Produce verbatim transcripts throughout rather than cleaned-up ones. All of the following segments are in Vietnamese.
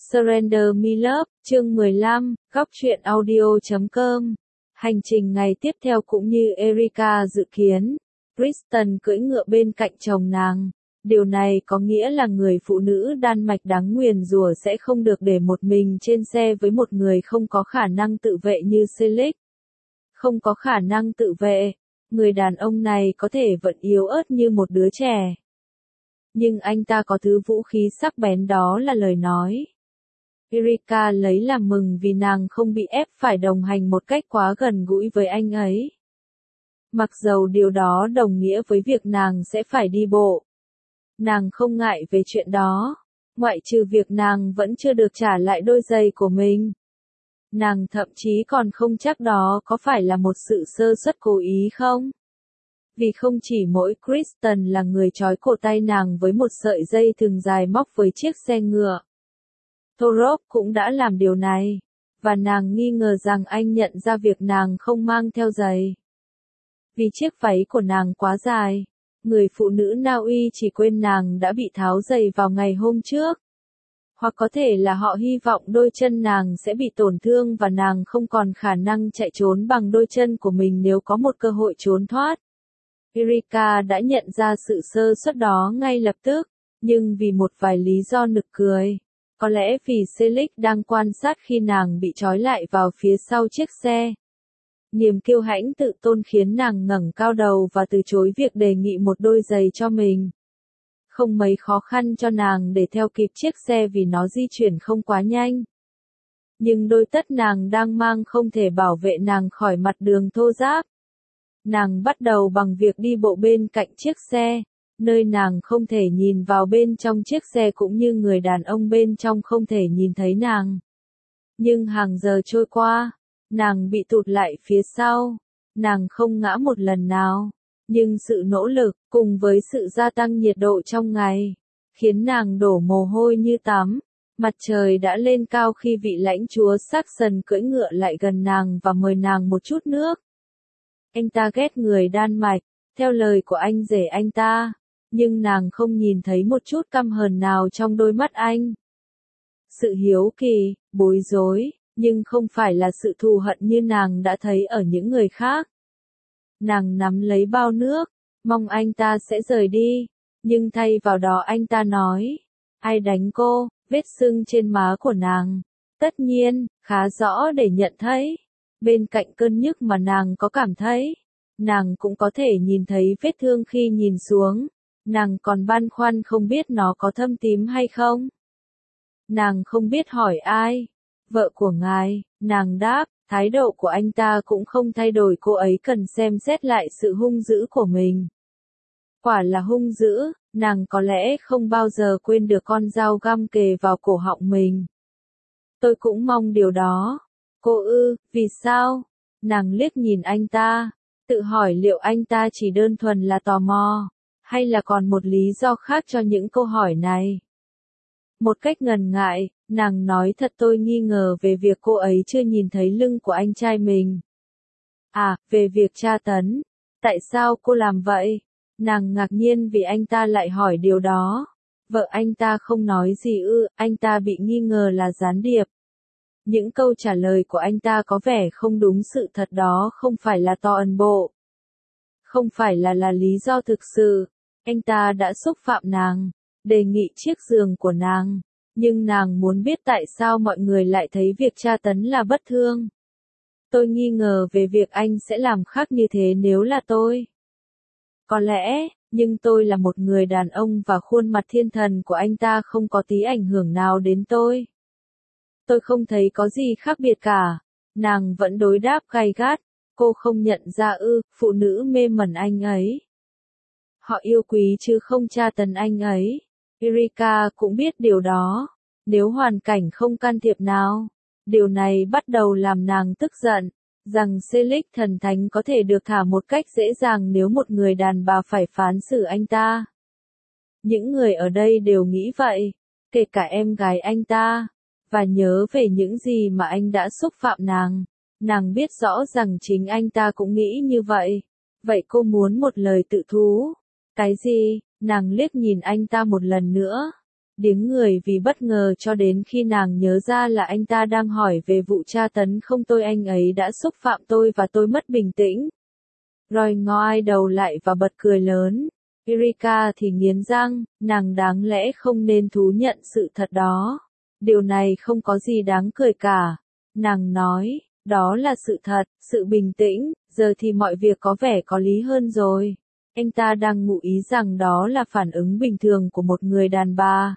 Surrender Me Love, chương mười lăm, góc truyện audio chấm com. Hành trình ngày tiếp theo cũng như Erika dự kiến, Kristen cưỡi ngựa bên cạnh chồng nàng. Điều này có nghĩa là người phụ nữ Đan Mạch đáng nguyền rủa sẽ không được để một mình trên xe với một người không có khả năng tự vệ như Selig. Không có khả năng tự vệ, người đàn ông này có thể vẫn yếu ớt như một đứa trẻ. Nhưng anh ta có thứ vũ khí sắc bén, đó là lời nói. Erika lấy làm mừng vì nàng không bị ép phải đồng hành một cách quá gần gũi với anh ấy. Mặc dầu điều đó đồng nghĩa với việc nàng sẽ phải đi bộ. Nàng không ngại về chuyện đó, ngoại trừ việc nàng vẫn chưa được trả lại đôi giày của mình. Nàng thậm chí còn không chắc đó có phải là một sự sơ suất cố ý không? Vì không chỉ mỗi Kristen là người trói cổ tay nàng với một sợi dây thừng dài móc với chiếc xe ngựa. Thorop cũng đã làm điều này, và nàng nghi ngờ rằng anh nhận ra việc nàng không mang theo giày. Vì chiếc váy của nàng quá dài, người phụ nữ Na Uy chỉ quên nàng đã bị tháo giày vào ngày hôm trước. Hoặc có thể là họ hy vọng đôi chân nàng sẽ bị tổn thương và nàng không còn khả năng chạy trốn bằng đôi chân của mình nếu có một cơ hội trốn thoát. Erika đã nhận ra sự sơ suất đó ngay lập tức, nhưng vì một vài lý do nực cười. Có lẽ vì Selig đang quan sát khi nàng bị trói lại vào phía sau chiếc xe. Niềm kiêu hãnh tự tôn khiến nàng ngẩng cao đầu và từ chối việc đề nghị một đôi giày cho mình. Không mấy khó khăn cho nàng để theo kịp chiếc xe vì nó di chuyển không quá nhanh. Nhưng đôi tất nàng đang mang không thể bảo vệ nàng khỏi mặt đường thô ráp. Nàng bắt đầu bằng việc đi bộ bên cạnh chiếc xe, nơi nàng không thể nhìn vào bên trong chiếc xe cũng như người đàn ông bên trong không thể nhìn thấy nàng. Nhưng hàng giờ trôi qua, nàng bị tụt lại phía sau, nàng không ngã một lần nào. Nhưng sự nỗ lực, cùng với sự gia tăng nhiệt độ trong ngày, khiến nàng đổ mồ hôi như tắm. Mặt trời đã lên cao khi vị lãnh chúa Saxon cưỡi ngựa lại gần nàng và mời nàng một chút nước. Anh ta ghét người Đan Mạch, theo lời của anh rể anh ta, nhưng nàng không nhìn thấy một chút căm hờn nào trong đôi mắt anh. Sự hiếu kỳ, bối rối, nhưng không phải là sự thù hận như nàng đã thấy ở những người khác. Nàng nắm lấy bao nước, mong anh ta sẽ rời đi, nhưng thay vào đó anh ta nói, ai đánh cô, vết sưng trên má của nàng. Tất nhiên, khá rõ để nhận thấy. Bên cạnh cơn nhức mà nàng có cảm thấy, nàng cũng có thể nhìn thấy vết thương khi nhìn xuống. Nàng còn băn khoăn không biết nó có thâm tím hay không. Nàng không biết hỏi ai. Vợ của ngài, nàng đáp, thái độ của anh ta cũng không thay đổi, cô ấy cần xem xét lại sự hung dữ của mình. Quả là hung dữ, nàng có lẽ không bao giờ quên được con dao găm kề vào cổ họng mình. Tôi cũng mong điều đó. Cô ư, vì sao? Nàng liếc nhìn anh ta, tự hỏi liệu anh ta chỉ đơn thuần là tò mò, hay là còn một lý do khác cho những câu hỏi này. Một cách ngần ngại, nàng nói thật, tôi nghi ngờ về việc cô ấy chưa nhìn thấy lưng của anh trai mình. À, về việc tra tấn. Tại sao cô làm vậy? Nàng ngạc nhiên vì anh ta lại hỏi điều đó. Vợ anh ta không nói gì ư, anh ta bị nghi ngờ là gián điệp. Những câu trả lời của anh ta có vẻ không đúng sự thật, đó không phải là to ẩn bộ. Không phải là là lý do thực sự. Anh ta đã xúc phạm nàng, đề nghị chiếc giường của nàng, nhưng nàng muốn biết tại sao mọi người lại thấy việc tra tấn là bất thương. Tôi nghi ngờ về việc anh sẽ làm khác như thế nếu là tôi. Có lẽ, nhưng tôi là một người đàn ông và khuôn mặt thiên thần của anh ta không có tí ảnh hưởng nào đến tôi. Tôi không thấy có gì khác biệt cả. Nàng vẫn đối đáp gay gắt. Cô không nhận ra ư, phụ nữ mê mẩn anh ấy. Họ yêu quý chứ không tra tấn anh ấy. Erika cũng biết điều đó. Nếu hoàn cảnh không can thiệp nào, điều này bắt đầu làm nàng tức giận, rằng Selig thần thánh có thể được thả một cách dễ dàng nếu một người đàn bà phải phán xử anh ta. Những người ở đây đều nghĩ vậy, kể cả em gái anh ta, và nhớ về những gì mà anh đã xúc phạm nàng. Nàng biết rõ rằng chính anh ta cũng nghĩ như vậy. Vậy cô muốn một lời tự thú? Cái gì? Nàng liếc nhìn anh ta một lần nữa. điếng người vì bất ngờ cho đến khi nàng nhớ ra là anh ta đang hỏi về vụ tra tấn không tôi anh ấy đã xúc phạm tôi và tôi mất bình tĩnh. Roy ngoai đầu lại và bật cười lớn. Erika thì nghiến răng, nàng đáng lẽ không nên thú nhận sự thật đó. Điều này không có gì đáng cười cả. Nàng nói, đó là sự thật, sự bình tĩnh, giờ thì mọi việc có vẻ có lý hơn rồi. Anh ta đang ngụ ý rằng đó là phản ứng bình thường của một người đàn bà.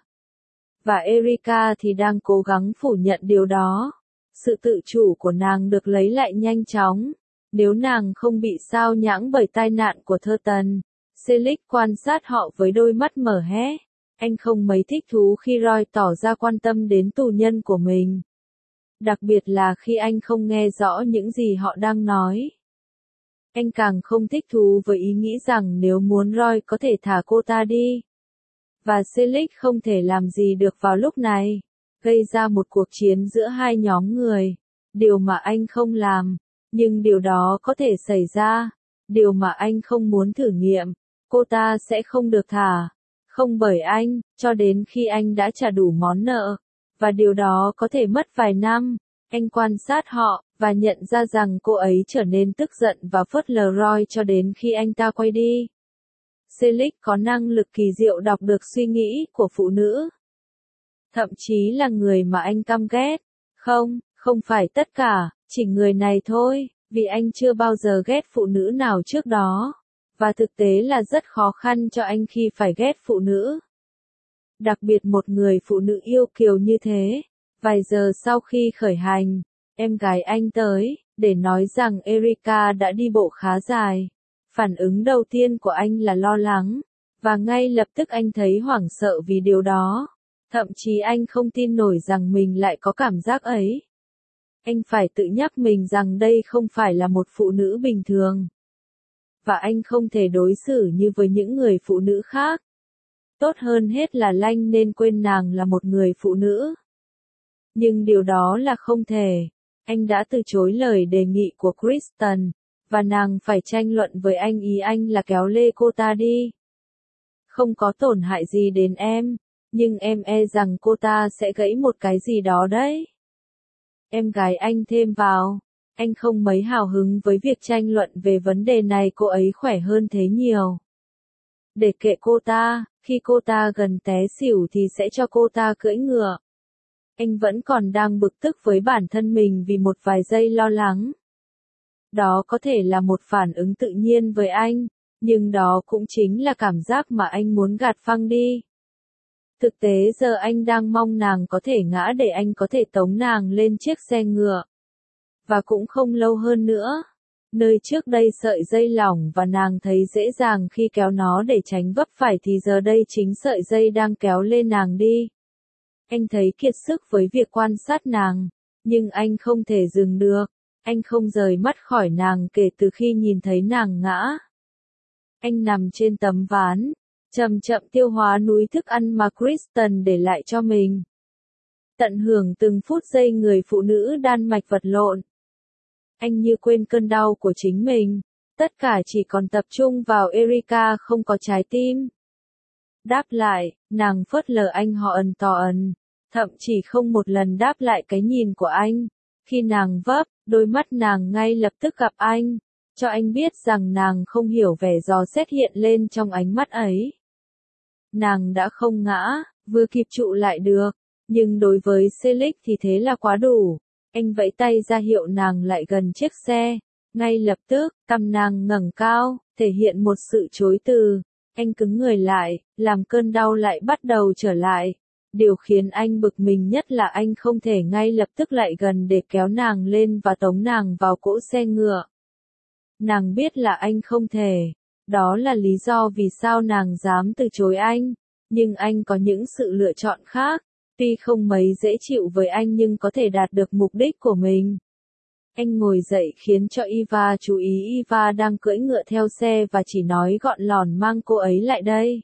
Và Erika thì đang cố gắng phủ nhận điều đó. Sự tự chủ của nàng được lấy lại nhanh chóng. Nếu nàng không bị sao nhãng bởi tai nạn của Thurston, Selig quan sát họ với đôi mắt mở hé. Anh không mấy thích thú khi Roy tỏ ra quan tâm đến tù nhân của mình. Đặc biệt là khi anh không nghe rõ những gì họ đang nói. Anh càng không thích thú với ý nghĩ rằng nếu muốn Roy có thể thả cô ta đi. Và Selig không thể làm gì được vào lúc này. Gây ra một cuộc chiến giữa hai nhóm người. Điều mà anh không làm. Nhưng điều đó có thể xảy ra. Điều mà anh không muốn thử nghiệm. Cô ta sẽ không được thả. Không bởi anh, cho đến khi anh đã trả đủ món nợ. Và điều đó có thể mất vài năm. Anh quan sát họ, và nhận ra rằng cô ấy trở nên tức giận và phớt lờ Roy cho đến khi anh ta quay đi. Selig có năng lực kỳ diệu đọc được suy nghĩ của phụ nữ. Thậm chí là người mà anh căm ghét. Không, không phải tất cả, chỉ người này thôi, vì anh chưa bao giờ ghét phụ nữ nào trước đó. Và thực tế là rất khó khăn cho anh khi phải ghét phụ nữ. Đặc biệt một người phụ nữ yêu kiều như thế. Vài giờ sau khi khởi hành, em gái anh tới, để nói rằng Erika đã đi bộ khá dài. Phản ứng đầu tiên của anh là lo lắng, và ngay lập tức anh thấy hoảng sợ vì điều đó. Thậm chí anh không tin nổi rằng mình lại có cảm giác ấy. Anh phải tự nhắc mình rằng đây không phải là một phụ nữ bình thường. Và anh không thể đối xử như với những người phụ nữ khác. Tốt hơn hết là Lanh nên quên nàng là một người phụ nữ. Nhưng điều đó là không thể. Anh đã từ chối lời đề nghị của Kristen, và nàng phải tranh luận với anh ý anh là kéo lê cô ta đi. Không có tổn hại gì đến em, nhưng em e rằng cô ta sẽ gãy một cái gì đó đấy. Em gái anh thêm vào, anh không mấy hào hứng với việc tranh luận về vấn đề này, cô ấy khỏe hơn thế nhiều. Để kệ cô ta, khi cô ta gần té xỉu thì sẽ cho cô ta cưỡi ngựa. Anh vẫn còn đang bực tức với bản thân mình vì một vài giây lo lắng. Đó có thể là một phản ứng tự nhiên với anh, nhưng đó cũng chính là cảm giác mà anh muốn gạt phăng đi. Thực tế giờ anh đang mong nàng có thể ngã để anh có thể tống nàng lên chiếc xe ngựa. Và cũng không lâu hơn nữa. Nơi trước đây sợi dây lỏng và nàng thấy dễ dàng khi kéo nó để tránh vấp phải thì giờ đây chính sợi dây đang kéo lên nàng đi. Anh thấy kiệt sức với việc quan sát nàng, nhưng anh không thể dừng được. Anh không rời mắt khỏi nàng kể từ khi nhìn thấy nàng ngã. Anh nằm trên tấm ván, chậm chậm tiêu hóa núi thức ăn mà Kristen để lại cho mình. Tận hưởng từng phút giây người phụ nữ Đan Mạch vật lộn. Anh như quên cơn đau của chính mình, tất cả chỉ còn tập trung vào Erika không có trái tim. Đáp lại, nàng phớt lờ anh họ ẩn tỏ ẩn, thậm chỉ không một lần đáp lại cái nhìn của anh. Khi nàng vấp, đôi mắt nàng ngay lập tức gặp anh, cho anh biết rằng nàng không hiểu vẻ dò xét hiện lên trong ánh mắt ấy. Nàng đã không ngã, vừa kịp trụ lại được, nhưng đối với Selig thì thế là quá đủ. Anh vẫy tay ra hiệu nàng lại gần chiếc xe. Ngay lập tức, cằm nàng ngẩng cao, thể hiện một sự chối từ. Anh cứng người lại, làm cơn đau lại bắt đầu trở lại. Điều khiến anh bực mình nhất là anh không thể ngay lập tức lại gần để kéo nàng lên và tống nàng vào cỗ xe ngựa. Nàng biết là anh không thể. Đó là lý do vì sao nàng dám từ chối anh. Nhưng anh có những sự lựa chọn khác. Tuy không mấy dễ chịu với anh nhưng có thể đạt được mục đích của mình. Anh ngồi dậy khiến cho Eva chú ý. Eva đang cưỡi ngựa theo xe và chỉ nói gọn lỏn mang cô ấy lại đây.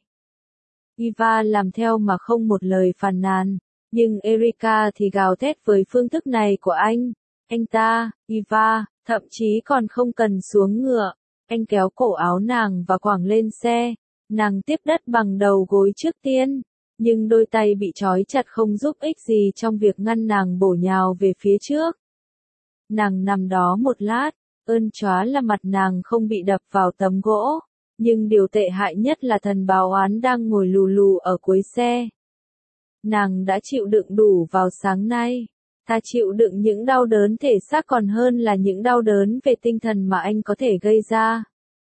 Eva làm theo mà không một lời phàn nàn. Nhưng Erika thì gào thét với phương thức này của anh. Anh ta, Eva, thậm chí còn không cần xuống ngựa. Anh kéo cổ áo nàng và quẳng lên xe. Nàng tiếp đất bằng đầu gối trước tiên. Nhưng đôi tay bị trói chặt không giúp ích gì trong việc ngăn nàng bổ nhào về phía trước. Nàng nằm đó một lát, ơn chóa là mặt nàng không bị đập vào tấm gỗ, nhưng điều tệ hại nhất là thần báo oán đang ngồi lù lù ở cuối xe. Nàng đã chịu đựng đủ vào sáng nay, ta chịu đựng những đau đớn thể xác còn hơn là những đau đớn về tinh thần mà anh có thể gây ra.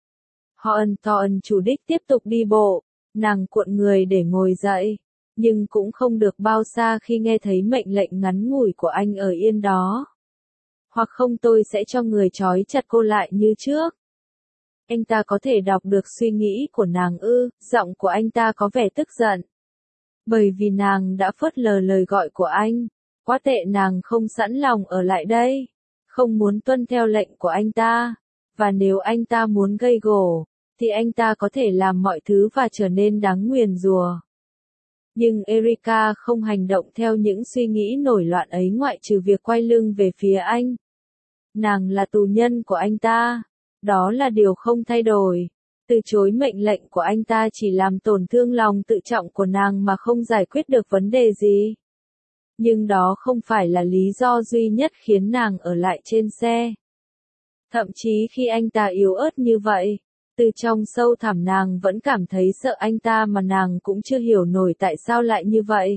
Họ ân to ân chủ đích tiếp tục đi bộ, nàng cuộn người để ngồi dậy, nhưng cũng không được bao xa khi nghe thấy mệnh lệnh ngắn ngủi của anh ở yên đó. Hoặc không tôi sẽ cho người trói chặt cô lại như trước. Anh ta có thể đọc được suy nghĩ của nàng ư, giọng của anh ta có vẻ tức giận. Bởi vì nàng đã phớt lờ lời gọi của anh, quá tệ nàng không sẵn lòng ở lại đây, không muốn tuân theo lệnh của anh ta, và nếu anh ta muốn gây gổ, thì anh ta có thể làm mọi thứ và trở nên đáng nguyền rủa. Nhưng Erika không hành động theo những suy nghĩ nổi loạn ấy ngoại trừ việc quay lưng về phía anh. Nàng là tù nhân của anh ta, đó là điều không thay đổi. Từ chối mệnh lệnh của anh ta chỉ làm tổn thương lòng tự trọng của nàng mà không giải quyết được vấn đề gì. Nhưng đó không phải là lý do duy nhất khiến nàng ở lại trên xe. Thậm chí khi anh ta yếu ớt như vậy, từ trong sâu thẳm nàng vẫn cảm thấy sợ anh ta mà nàng cũng chưa hiểu nổi tại sao lại như vậy.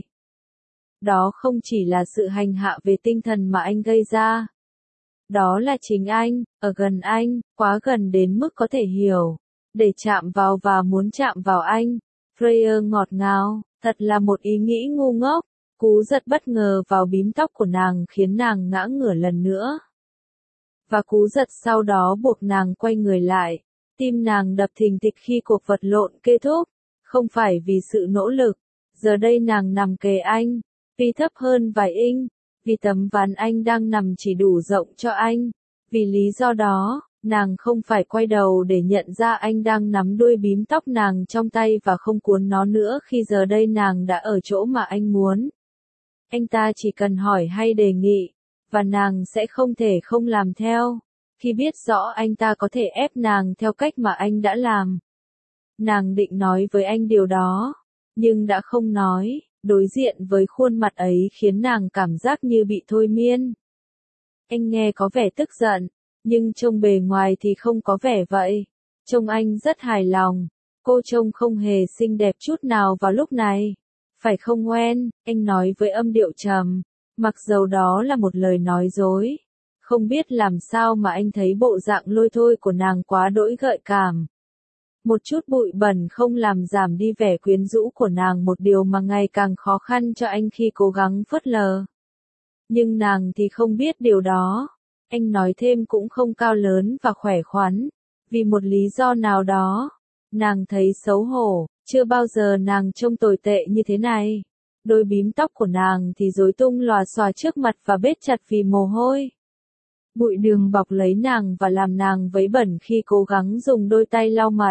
Đó không chỉ là sự hành hạ về tinh thần mà anh gây ra. Đó là chính anh, ở gần anh, quá gần đến mức có thể hiểu, để chạm vào và muốn chạm vào anh. Freya ngọt ngào, thật là một ý nghĩ ngu ngốc. Cú giật bất ngờ vào bím tóc của nàng khiến nàng ngã ngửa lần nữa. Và cú giật sau đó buộc nàng quay người lại. Tim nàng đập thình thịch khi cuộc vật lộn kết thúc. Không phải vì sự nỗ lực. Giờ đây nàng nằm kề anh. Vì thấp hơn vài inch. Vì tấm ván anh đang nằm chỉ đủ rộng cho anh. Vì lý do đó, nàng không phải quay đầu để nhận ra anh đang nắm đuôi bím tóc nàng trong tay và không cuốn nó nữa khi giờ đây nàng đã ở chỗ mà anh muốn. Anh ta chỉ cần hỏi hay đề nghị, và nàng sẽ không thể không làm theo, khi biết rõ anh ta có thể ép nàng theo cách mà anh đã làm. Nàng định nói với anh điều đó, nhưng đã không nói, đối diện với khuôn mặt ấy khiến nàng cảm giác như bị thôi miên. Anh nghe có vẻ tức giận, nhưng trông bề ngoài thì không có vẻ vậy. Trông anh rất hài lòng, cô trông không hề xinh đẹp chút nào vào lúc này. Phải không Gwen, anh nói với âm điệu trầm, mặc dầu đó là một lời nói dối. Không biết làm sao mà anh thấy bộ dạng lôi thôi của nàng quá đỗi gợi cảm. Một chút bụi bẩn không làm giảm đi vẻ quyến rũ của nàng, một điều mà ngày càng khó khăn cho anh khi cố gắng phớt lờ. Nhưng nàng thì không biết điều đó. Anh nói thêm cũng không cao lớn và khỏe khoắn. Vì một lý do nào đó, nàng thấy xấu hổ. Chưa bao giờ nàng trông tồi tệ như thế này. Đôi bím tóc của nàng thì rối tung lòa xòa trước mặt và bết chặt vì mồ hôi. Bụi đường bọc lấy nàng và làm nàng vấy bẩn khi cố gắng dùng đôi tay lau mặt.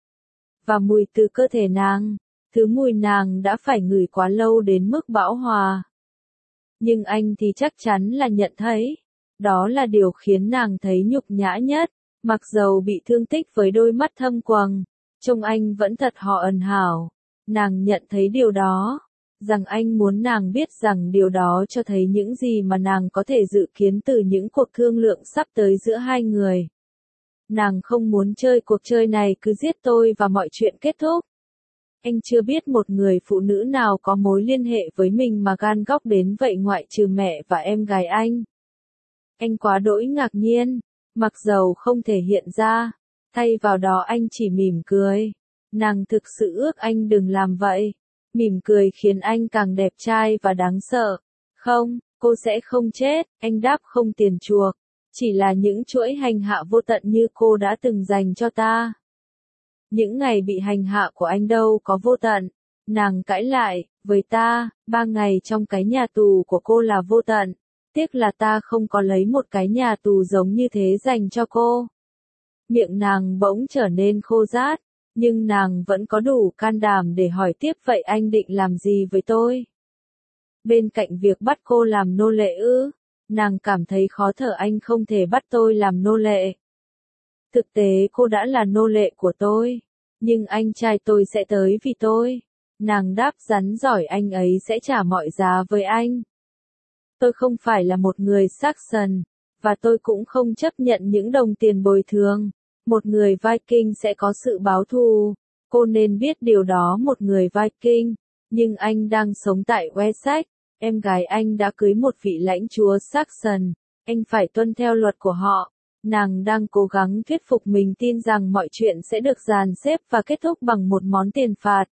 Và mùi từ cơ thể nàng, thứ mùi nàng đã phải ngửi quá lâu đến mức bão hòa. Nhưng anh thì chắc chắn là nhận thấy. Đó là điều khiến nàng thấy nhục nhã nhất, mặc dầu bị thương tích với đôi mắt thâm quầng. Trông anh vẫn thật họ ẩn hảo. Nàng nhận thấy điều đó. Rằng anh muốn nàng biết rằng điều đó cho thấy những gì mà nàng có thể dự kiến từ những cuộc thương lượng sắp tới giữa hai người. Nàng không muốn chơi cuộc chơi này cứ giết tôi và mọi chuyện kết thúc. Anh chưa biết một người phụ nữ nào có mối liên hệ với mình mà gan góc đến vậy ngoại trừ mẹ và em gái anh. Anh quá đỗi ngạc nhiên, mặc dầu không thể hiện ra. Thay vào đó anh chỉ mỉm cười. Nàng thực sự ước anh đừng làm vậy. Mỉm cười khiến anh càng đẹp trai và đáng sợ. Không, cô sẽ không chết, anh đáp không tiền chuộc. Chỉ là những chuỗi hành hạ vô tận như cô đã từng dành cho ta. Những ngày bị hành hạ của anh đâu có vô tận. Nàng cãi lại, với ta, ba ngày trong cái nhà tù của cô là vô tận. Tiếc là ta không có lấy một cái nhà tù giống như thế dành cho cô. Miệng nàng bỗng trở nên khô rát, nhưng nàng vẫn có đủ can đảm để hỏi tiếp vậy anh định làm gì với tôi? Bên cạnh việc bắt cô làm nô lệ ư, nàng cảm thấy khó thở anh không thể bắt tôi làm nô lệ. Thực tế cô đã là nô lệ của tôi, nhưng anh trai tôi sẽ tới vì tôi. Nàng đáp rắn giỏi, anh ấy sẽ trả mọi giá với anh. Tôi không phải là một người Saxon, và tôi cũng không chấp nhận những đồng tiền bồi thường. Một người Viking sẽ có sự báo thù. Cô nên biết điều đó, một người Viking. Nhưng anh đang sống tại Wessex. Em gái anh đã cưới một vị lãnh chúa Saxon. Anh phải tuân theo luật của họ. Nàng đang cố gắng thuyết phục mình tin rằng mọi chuyện sẽ được dàn xếp và kết thúc bằng một món tiền phạt.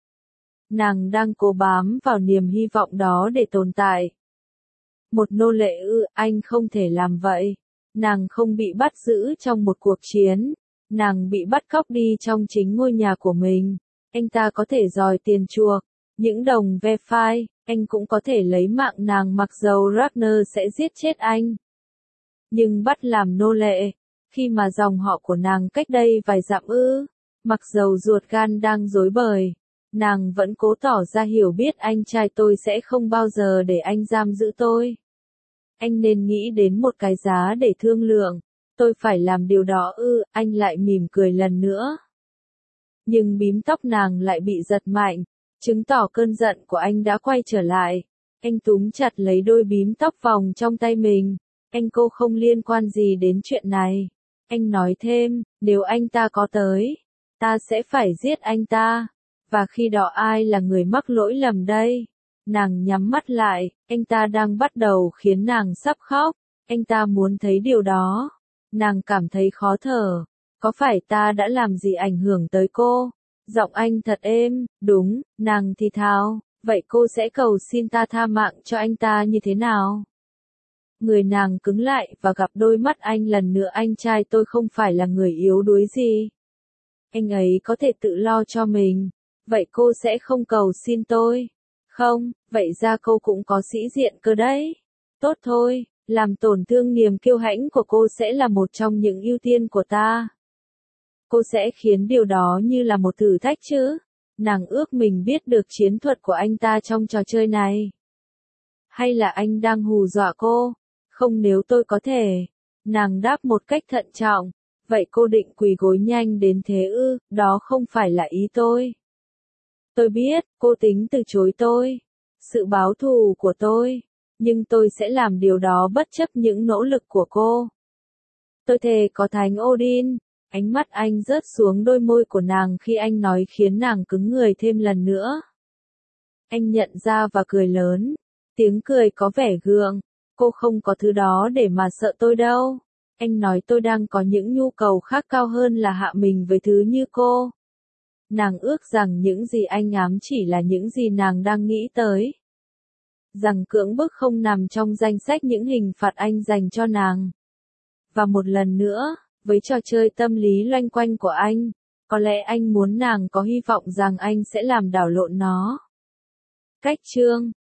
Nàng đang cố bám vào niềm hy vọng đó để tồn tại. Một nô lệ ư, anh không thể làm vậy. Nàng không bị bắt giữ trong một cuộc chiến. Nàng bị bắt cóc đi trong chính ngôi nhà của mình. Anh ta có thể đòi tiền chuộc, những đồng ve phai, anh cũng có thể lấy mạng nàng mặc dầu Ragnar sẽ giết chết anh. Nhưng bắt làm nô lệ, khi mà dòng họ của nàng cách đây vài dặm ư, mặc dầu ruột gan đang rối bời, nàng vẫn cố tỏ ra hiểu biết anh trai tôi sẽ không bao giờ để anh giam giữ tôi. Anh nên nghĩ đến một cái giá để thương lượng. Tôi phải làm điều đó ư, anh lại mỉm cười lần nữa. Nhưng bím tóc nàng lại bị giật mạnh, chứng tỏ cơn giận của anh đã quay trở lại. Anh túm chặt lấy đôi bím tóc vòng trong tay mình. Anh cô không liên quan gì đến chuyện này. Anh nói thêm, nếu anh ta có tới, ta sẽ phải giết anh ta. Và khi đó ai là người mắc lỗi lầm đây? Nàng nhắm mắt lại, anh ta đang bắt đầu khiến nàng sắp khóc. Anh ta muốn thấy điều đó. Nàng cảm thấy khó thở. Có phải ta đã làm gì ảnh hưởng tới cô? Giọng anh thật êm, đúng, nàng thì thào. Vậy cô sẽ cầu xin ta tha mạng cho anh ta như thế nào? Người nàng cứng lại và gặp đôi mắt anh lần nữa. Anh trai tôi không phải là người yếu đuối gì. Anh ấy có thể tự lo cho mình. Vậy cô sẽ không cầu xin tôi? Không, vậy ra cô cũng có sĩ diện cơ đấy. Tốt thôi, làm tổn thương niềm kiêu hãnh của cô sẽ là một trong những ưu tiên của ta. Cô sẽ khiến điều đó như là một thử thách chứ? Nàng ước mình biết được chiến thuật của anh ta trong trò chơi này. Hay là anh đang hù dọa cô? Không, nếu tôi có thể. Nàng đáp một cách thận trọng. Vậy cô định quỳ gối nhanh đến thế ư? Đó không phải là ý tôi. Tôi biết, cô tính từ chối tôi. Sự báo thù của tôi. Nhưng tôi sẽ làm điều đó bất chấp những nỗ lực của cô. Tôi thề có Thánh Odin. Ánh mắt anh rớt xuống đôi môi của nàng khi anh nói khiến nàng cứng người thêm lần nữa. Anh nhận ra và cười lớn. Tiếng cười có vẻ gượng. Cô không có thứ đó để mà sợ tôi đâu. Anh nói tôi đang có những nhu cầu khác cao hơn là hạ mình với thứ như cô. Nàng ước rằng những gì anh ám chỉ là những gì nàng đang nghĩ tới. Rằng cưỡng bức không nằm trong danh sách những hình phạt anh dành cho nàng. Và một lần nữa, với trò chơi tâm lý loanh quanh của anh, có lẽ anh muốn nàng có hy vọng rằng anh sẽ làm đảo lộn nó. Cách chương